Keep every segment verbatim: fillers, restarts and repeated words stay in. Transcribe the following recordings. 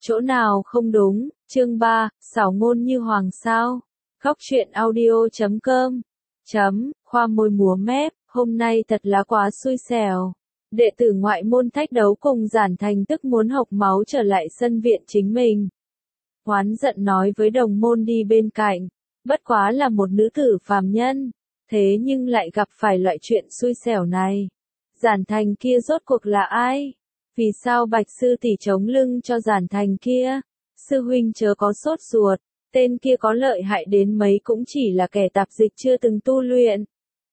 Chỗ nào không đúng? Chương ba, xảo ngôn như hoàng sao. Góc truyện audio chấm com. Chấm, khoa môi múa mép, hôm nay thật là quá xui xẻo. Đệ tử ngoại môn thách đấu cùng Giản Thành tức muốn hộc máu trở lại sân viện chính mình. Oán giận nói với đồng môn đi bên cạnh, bất quá là một nữ tử phàm nhân, thế nhưng lại gặp phải loại chuyện xui xẻo này. Giản Thành kia rốt cuộc là ai? Vì sao Bạch sư tỷ chống lưng cho Giản Thành kia? Sư huynh chớ có sốt ruột, tên kia có lợi hại đến mấy cũng chỉ là kẻ tạp dịch chưa từng tu luyện.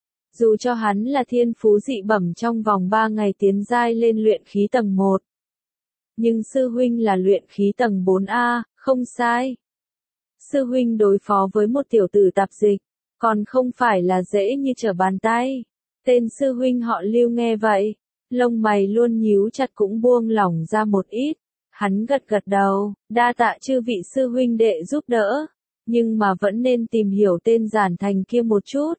Dù cho hắn là thiên phú dị bẩm trong vòng ba ngày tiến giai lên luyện khí tầng một. Nhưng sư huynh là luyện khí tầng bốn A, không sai. Sư huynh đối phó với một tiểu tử tạp dịch, còn không phải là dễ như trở bàn tay. Tên sư huynh họ Lưu nghe vậy, lông mày luôn nhíu chặt cũng buông lỏng ra một ít. Hắn gật gật đầu, đa tạ chư vị sư huynh đệ giúp đỡ, nhưng mà vẫn nên tìm hiểu tên Giản Thành kia một chút.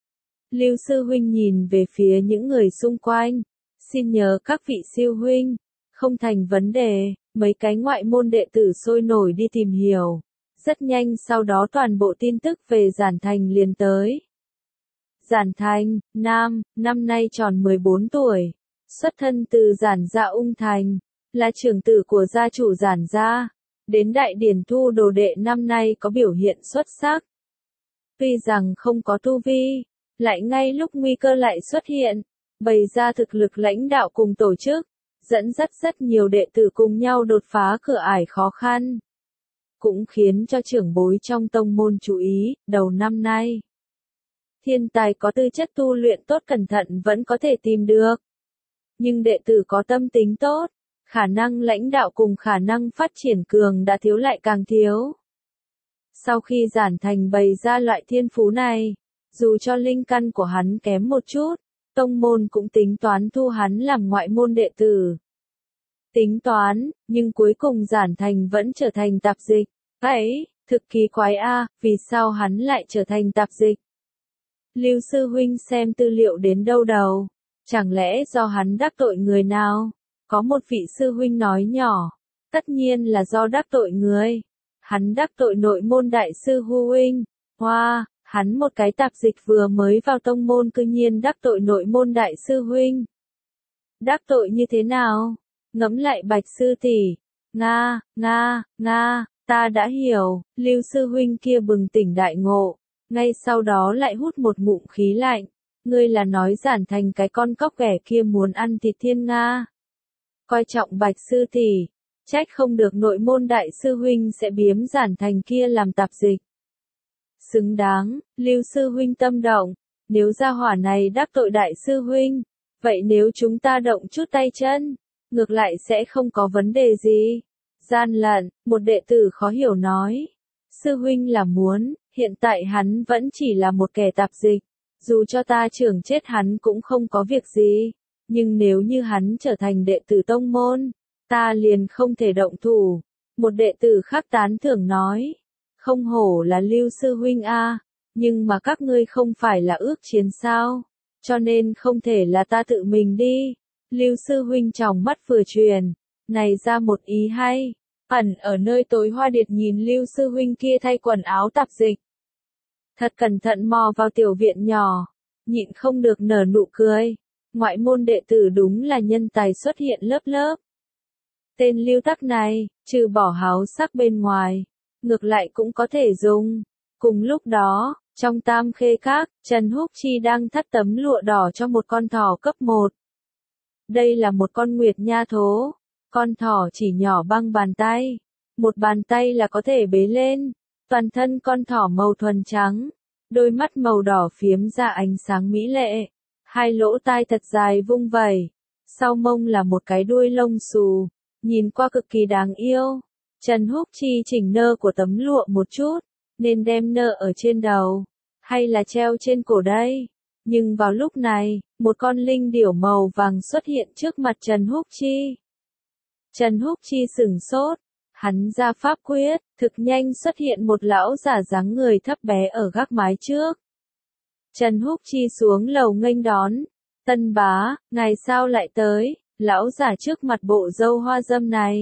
Lưu sư huynh nhìn về phía những người xung quanh, xin nhớ các vị sư huynh, không thành vấn đề, mấy cái ngoại môn đệ tử sôi nổi đi tìm hiểu. Rất nhanh sau đó toàn bộ tin tức về Giản Thành liền tới. Giản Thành, nam, năm nay tròn mười bốn tuổi, xuất thân từ Giản gia Ung Thành, là trưởng tử của gia chủ Giản gia, đến đại điển thu đồ đệ năm nay có biểu hiện xuất sắc. Tuy rằng không có tu vi, lại ngay lúc nguy cơ lại xuất hiện, bày ra thực lực lãnh đạo cùng tổ chức, dẫn dắt rất nhiều đệ tử cùng nhau đột phá cửa ải khó khăn. Cũng khiến cho trưởng bối trong tông môn chú ý, đầu năm nay. Thiên tài có tư chất tu luyện tốt cẩn thận vẫn có thể tìm được. Nhưng đệ tử có tâm tính tốt, khả năng lãnh đạo cùng khả năng phát triển cường đã thiếu lại càng thiếu. Sau khi Giản Thành bày ra loại thiên phú này, dù cho linh căn của hắn kém một chút, tông môn cũng tính toán thu hắn làm ngoại môn đệ tử. Tính toán, nhưng cuối cùng Giản Thành vẫn trở thành tạp dịch. Ấy, thực kỳ quái a, vì sao hắn lại trở thành tạp dịch? Lưu sư huynh xem tư liệu đến đâu đầu, chẳng lẽ do hắn đắc tội người nào? Có một vị sư huynh nói nhỏ, tất nhiên là do đắc tội người. Hắn đắc tội nội môn đại sư Hu huynh. Hoa, wow, hắn một cái tạp dịch vừa mới vào tông môn cư nhiên đắc tội nội môn đại sư huynh. Đắc tội như thế nào? Ngẫm lại Bạch sư tỷ. Nga, nga, nga, ta đã hiểu. Lưu sư huynh kia bừng tỉnh đại ngộ, ngay sau đó lại hút một ngụm khí lạnh. Ngươi là nói Giản Thành cái con cóc ghẻ kia muốn ăn thịt thiên nga. Coi trọng Bạch sư tỷ, trách không được nội môn đại sư huynh sẽ biếm Giản Thành kia làm tạp dịch. Xứng đáng, Lưu sư huynh tâm động, nếu gia hỏa này đắc tội đại sư huynh, vậy nếu chúng ta động chút tay chân, ngược lại sẽ không có vấn đề gì. Gian lận, một đệ tử khó hiểu nói. Sư huynh là muốn, hiện tại hắn vẫn chỉ là một kẻ tạp dịch, dù cho ta trưởng chết hắn cũng không có việc gì, nhưng nếu như hắn trở thành đệ tử tông môn, ta liền không thể động thủ. Một đệ tử khác tán thưởng nói, không hổ là Lưu sư huynh a, nhưng mà các ngươi không phải là ước chiến sao, cho nên không thể là ta tự mình đi. Lưu sư huynh tròng mắt vừa truyền, này ra một ý hay. Ẩn ở nơi tối hoa điệt nhìn Lưu sư huynh kia thay quần áo tạp dịch, thật cẩn thận mò vào tiểu viện nhỏ, nhịn không được nở nụ cười. Ngoại môn đệ tử đúng là nhân tài xuất hiện lớp lớp. Tên Lưu Tắc này, trừ bỏ háo sắc bên ngoài, ngược lại cũng có thể dùng. Cùng lúc đó, trong Tam Khê Các, Trần Húc Chi đang thắt tấm lụa đỏ cho một con thỏ cấp một. Đây là một con nguyệt nha thố. Con thỏ chỉ nhỏ bằng bàn tay, một bàn tay là có thể bế lên. Toàn thân con thỏ màu thuần trắng, đôi mắt màu đỏ phiếm ra ánh sáng mỹ lệ, hai lỗ tai thật dài vung vẩy, sau mông là một cái đuôi lông xù, nhìn qua cực kỳ đáng yêu. Trần Húc Chi chỉnh nơ của tấm lụa một chút, nên đem nơ ở trên đầu, hay là treo trên cổ đây? Nhưng vào lúc này, một con linh điểu màu vàng xuất hiện trước mặt Trần Húc Chi. Trần Húc Chi sửng sốt, hắn ra pháp quyết, thực nhanh xuất hiện một lão giả dáng người thấp bé ở gác mái trước. Trần Húc Chi xuống lầu nghênh đón, tân bá, ngày sao lại tới? Lão giả trước mặt bộ râu hoa râm này,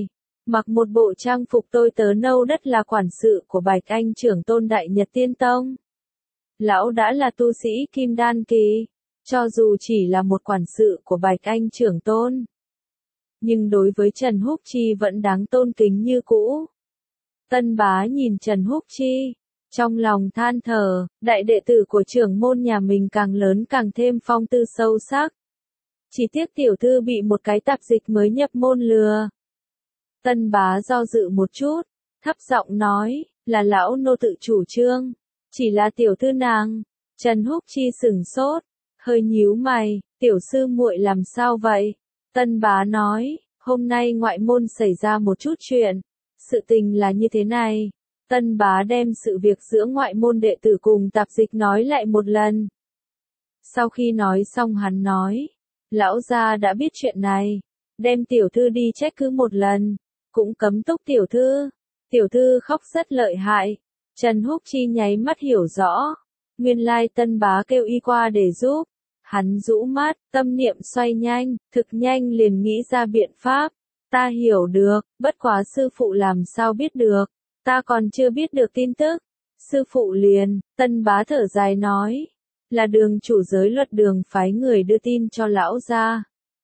mặc một bộ trang phục tôi tớ nâu đất là quản sự của Bạch Anh trưởng tôn Đại Nhật Tiên Tông. Lão đã là tu sĩ Kim Đan Kỳ, cho dù chỉ là một quản sự của Bạch Anh trưởng tôn, nhưng đối với Trần Húc Chi vẫn đáng tôn kính như cũ. Tân Bá nhìn Trần Húc Chi, trong lòng than thở, đại đệ tử của trưởng môn nhà mình càng lớn càng thêm phong tư sâu sắc. Chỉ tiếc tiểu thư bị một cái tạp dịch mới nhập môn lừa. Tân Bá do dự một chút, thấp giọng nói, là lão nô tự chủ trương, chỉ là tiểu thư nàng. Trần Húc Chi sửng sốt, hơi nhíu mày, tiểu sư muội làm sao vậy? Tân Bá nói, hôm nay ngoại môn xảy ra một chút chuyện, sự tình là như thế này. Tân Bá đem sự việc giữa ngoại môn đệ tử cùng tạp dịch nói lại một lần. Sau khi nói xong hắn nói, lão gia đã biết chuyện này, đem tiểu thư đi trách cứ một lần, cũng cấm túc tiểu thư. Tiểu thư khóc rất lợi hại. Trần Húc Chi nháy mắt hiểu rõ, nguyên lai Tân Bá kêu y qua để giúp. Hắn rũ mắt, tâm niệm xoay nhanh, thực nhanh liền nghĩ ra biện pháp. Ta hiểu được, bất quá sư phụ làm sao biết được, ta còn chưa biết được tin tức. Sư phụ liền, Tân Bá thở dài nói, là đường chủ giới luật đường phái người đưa tin cho lão gia.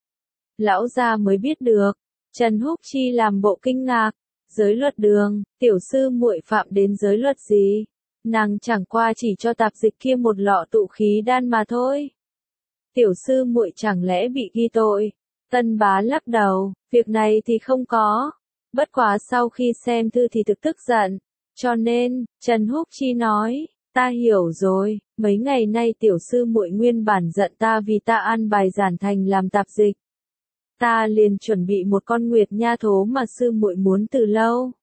Lão gia mới biết được. Trần Húc Chi làm bộ kinh ngạc, giới luật đường, tiểu sư muội phạm đến giới luật gì? Nàng chẳng qua chỉ cho tạp dịch kia một lọ tụ khí đan mà thôi. Tiểu sư muội chẳng lẽ bị ghi tội? Tân Bá lắc đầu, việc này thì không có. Bất quá sau khi xem thư thì thực tức giận. Cho nên, Trần Húc Chi nói, ta hiểu rồi, mấy ngày nay tiểu sư muội nguyên bản giận ta vì ta an bài giản thành làm tạp dịch. Ta liền chuẩn bị một con nguyệt nha thố mà sư muội muốn từ lâu.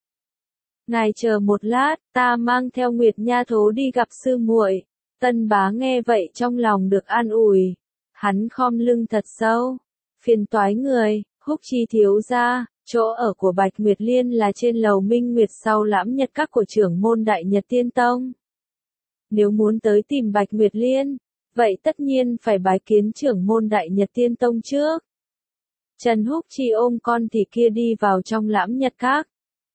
Ngài chờ một lát, ta mang theo nguyệt nha thố đi gặp sư muội. Tân Bá nghe vậy trong lòng được an ủi. Hắn khom lưng thật sâu. Phiền toái người, Húc Chi thiếu gia, chỗ ở của Bạch Nguyệt Liên là trên lầu Minh Nguyệt sau lãm nhật các của trưởng môn Đại Nhật Tiên Tông. Nếu muốn tới tìm Bạch Nguyệt Liên, vậy tất nhiên phải bái kiến trưởng môn Đại Nhật Tiên Tông trước. Trần Húc Chi ôm con thì kia đi vào trong lãm nhật các.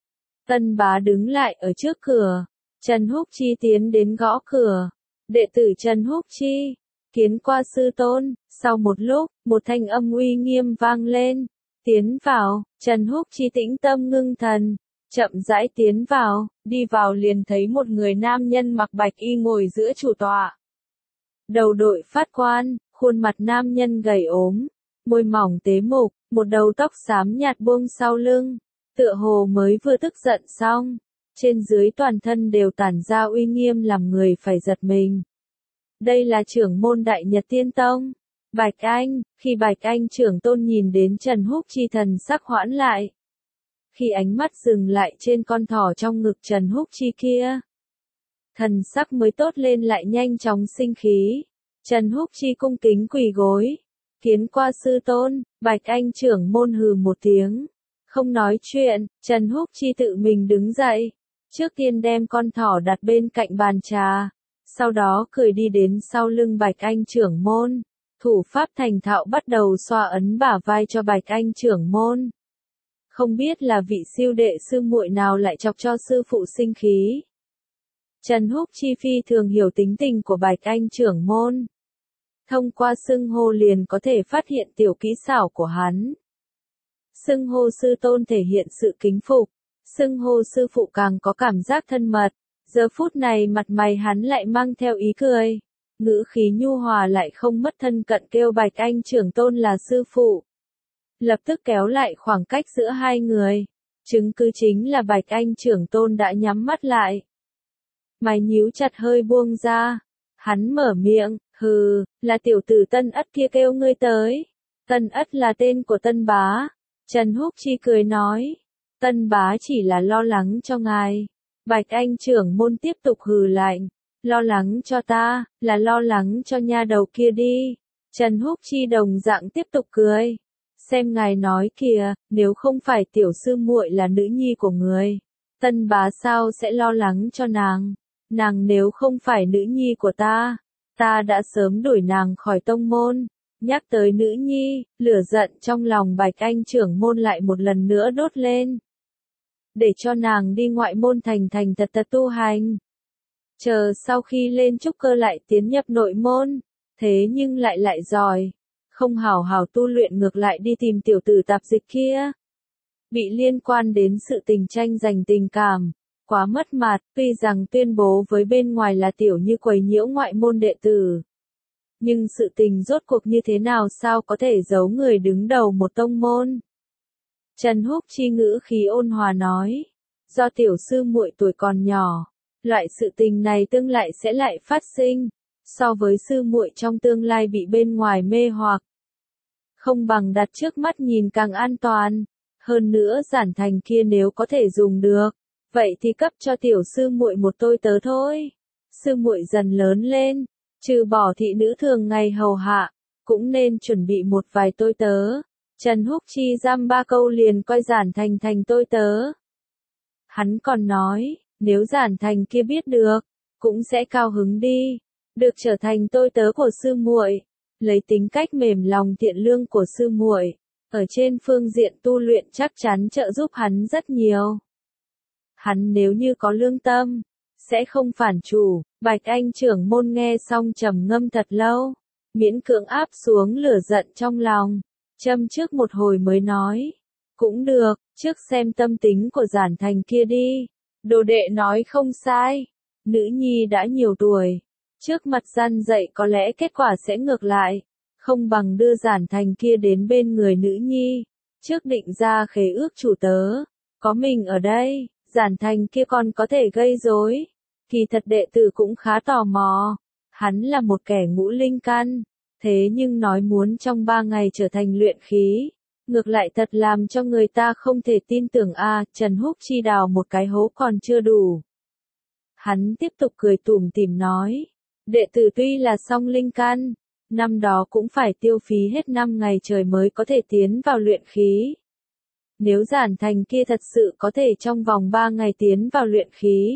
Tân Bá đứng lại ở trước cửa. Trần Húc Chi tiến đến gõ cửa. Đệ tử Trần Húc Chi, kiến qua sư tôn. Sau một lúc, một thanh âm uy nghiêm vang lên. Tiến vào. Trần Húc Chi tĩnh tâm ngưng thần, chậm rãi tiến vào. Đi vào liền thấy một người nam nhân mặc bạch y ngồi giữa chủ tọa. Đầu đội phát quan, khuôn mặt nam nhân gầy ốm, môi mỏng tế mục, một đầu tóc xám nhạt buông sau lưng, tựa hồ mới vừa tức giận xong, trên dưới toàn thân đều tản ra uy nghiêm làm người phải giật mình. Đây là trưởng môn Đại Nhật Tiên Tông, Bạch Anh. Khi Bạch Anh trưởng tôn nhìn đến Trần Húc Chi thần sắc hoãn lại. Khi ánh mắt dừng lại trên con thỏ trong ngực Trần Húc Chi kia, thần sắc mới tốt lên lại nhanh chóng sinh khí. Trần Húc Chi cung kính quỳ gối. Kiến qua sư tôn. Bạch Anh trưởng môn hừ một tiếng. Không nói chuyện, Trần Húc Chi tự mình đứng dậy. Trước tiên đem con thỏ đặt bên cạnh bàn trà. Sau đó cười đi đến sau lưng Bạch Anh trưởng môn. Thủ pháp thành thạo bắt đầu xoa ấn bả vai cho Bạch Anh trưởng môn. Không biết là vị siêu đệ sư muội nào lại chọc cho sư phụ sinh khí. Trần Húc Chi phi thường hiểu tính tình của Bạch Anh trưởng môn. Thông qua xưng hô liền có thể phát hiện tiểu kỹ xảo của hắn. Xưng hô sư tôn thể hiện sự kính phục, xưng hô sư phụ càng có cảm giác thân mật. Giờ phút này mặt mày hắn lại mang theo ý cười, ngữ khí nhu hòa lại không mất thân cận kêu Bạch Anh trưởng tôn là sư phụ. Lập tức kéo lại khoảng cách giữa hai người. Chứng cứ chính là Bạch Anh trưởng tôn đã nhắm mắt lại. Mày nhíu chặt hơi buông ra. Hắn mở miệng, hừ, là tiểu tử Tân Ất kia kêu ngươi tới. Tân Ất là tên của Tân Bá. Trần Húc Chi cười nói. Tân Bá chỉ là lo lắng cho ngài. Bạch Anh trưởng môn tiếp tục hừ lạnh. Lo lắng cho ta, là lo lắng cho nha đầu kia đi. Trần Húc Chi đồng dạng tiếp tục cười. Xem ngài nói kìa, nếu không phải tiểu sư muội là nữ nhi của người, Tân Bá sao sẽ lo lắng cho nàng? Nàng nếu không phải nữ nhi của ta, ta đã sớm đuổi nàng khỏi tông môn. Nhắc tới nữ nhi, lửa giận trong lòng Bạch Anh trưởng môn lại một lần nữa đốt lên. để cho nàng đi ngoại môn thành thành thật thật tu hành. Chờ sau khi lên trúc cơ lại tiến nhập nội môn, thế nhưng lại lại giỏi, không hào hào tu luyện ngược lại đi tìm tiểu tử tạp dịch kia. Bị liên quan đến sự tình tranh giành tình cảm, quá mất mặt, tuy rằng tuyên bố với bên ngoài là tiểu như quấy nhiễu ngoại môn đệ tử. Nhưng sự tình rốt cuộc như thế nào sao có thể giấu người đứng đầu một tông môn. Trần Húc Chi ngữ khí ôn hòa nói, do tiểu sư muội tuổi còn nhỏ, loại sự tình này tương lại sẽ lại phát sinh, so với sư muội trong tương lai bị bên ngoài mê hoặc. Không bằng đặt trước mắt nhìn càng an toàn, hơn nữa giản thành kia nếu có thể dùng được, vậy thì cấp cho tiểu sư muội một tôi tớ thôi. Sư muội dần lớn lên, trừ bỏ thị nữ thường ngày hầu hạ, cũng nên chuẩn bị một vài tôi tớ. Trần Húc Chi giam ba câu liền coi giản thành thành tôi tớ. Hắn còn nói, nếu giản thành kia biết được, cũng sẽ cao hứng đi, được trở thành tôi tớ của sư muội, lấy tính cách mềm lòng thiện lương của sư muội, ở trên phương diện tu luyện chắc chắn trợ giúp hắn rất nhiều. Hắn nếu như có lương tâm, sẽ không phản chủ. Bạch Anh trưởng môn nghe xong trầm ngâm thật lâu, miễn cưỡng áp xuống lửa giận trong lòng, châm trước một hồi mới nói, cũng được, trước xem tâm tính của giản thành kia đi. Đồ đệ nói không sai, nữ nhi đã nhiều tuổi, trước mặt gian dạy có lẽ kết quả sẽ ngược lại, không bằng đưa giản thành kia đến bên người nữ nhi, trước định ra khế ước chủ tớ, có mình ở đây, giản thành kia còn có thể gây rối. Kỳ thật đệ tử cũng khá tò mò, hắn là một kẻ ngũ linh căn, thế nhưng nói muốn trong ba ngày trở thành luyện khí, ngược lại thật làm cho người ta không thể tin tưởng a. À, Trần Húc Chi đào một cái hố còn chưa đủ. Hắn tiếp tục cười tủm tỉm nói, đệ tử tuy là song linh căn, năm đó cũng phải tiêu phí hết năm ngày trời mới có thể tiến vào luyện khí. Nếu giản thành kia thật sự có thể trong vòng ba ngày tiến vào luyện khí,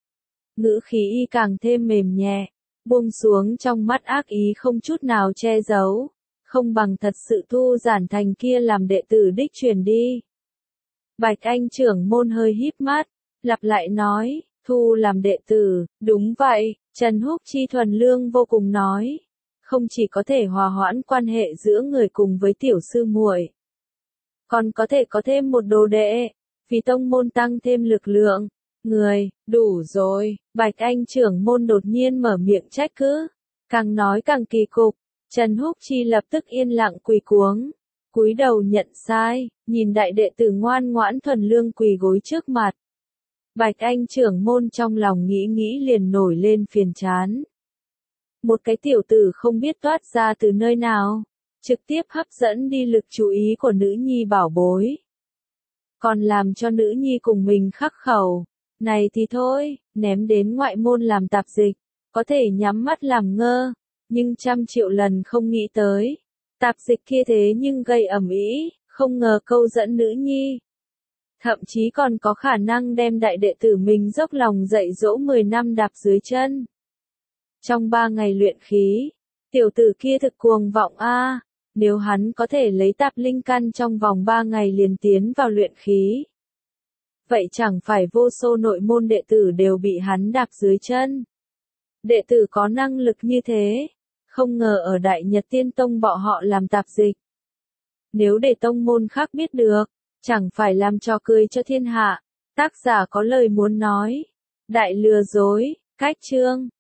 ngữ khí y càng thêm mềm nhẹ, buông xuống trong mắt ác ý không chút nào che giấu, không bằng thật sự thu giản thành kia làm đệ tử đích truyền đi. Bạch Anh trưởng môn hơi híp mắt, lặp lại nói, thu làm đệ tử, đúng vậy, Trần Húc Chi thuần lương vô cùng nói, không chỉ có thể hòa hoãn quan hệ giữa người cùng với tiểu sư muội, còn có thể có thêm một đồ đệ, vì tông môn tăng thêm lực lượng. Người, đủ rồi, Bạch Anh trưởng môn đột nhiên mở miệng trách cứ, càng nói càng kỳ cục. Trần Húc Chi lập tức yên lặng quỳ cuống, cúi đầu nhận sai, nhìn đại đệ tử ngoan ngoãn thuần lương quỳ gối trước mặt. Bạch Anh trưởng môn trong lòng nghĩ nghĩ liền nổi lên phiền chán. Một cái tiểu tử không biết toát ra từ nơi nào, trực tiếp hấp dẫn đi lực chú ý của nữ nhi bảo bối, còn làm cho nữ nhi cùng mình khắc khẩu. Này thì thôi, ném đến ngoại môn làm tạp dịch, có thể nhắm mắt làm ngơ, nhưng trăm triệu lần không nghĩ tới. Tạp dịch kia thế nhưng gây ầm ĩ, không ngờ câu dẫn nữ nhi. Thậm chí còn có khả năng đem đại đệ tử mình dốc lòng dạy dỗ mười năm đạp dưới chân. Trong ba ngày luyện khí, tiểu tử kia thực cuồng vọng a, à, nếu hắn có thể lấy tạp linh căn trong vòng ba ngày liền tiến vào luyện khí, vậy chẳng phải vô số nội môn đệ tử đều bị hắn đạp dưới chân. Đệ tử có năng lực như thế, không ngờ ở Đại Nhật Tiên Tông bọn họ làm tạp dịch. Nếu để tông môn khác biết được, chẳng phải làm trò cười cho thiên hạ. Tác giả có lời muốn nói. Đại lừa dối, cách chương.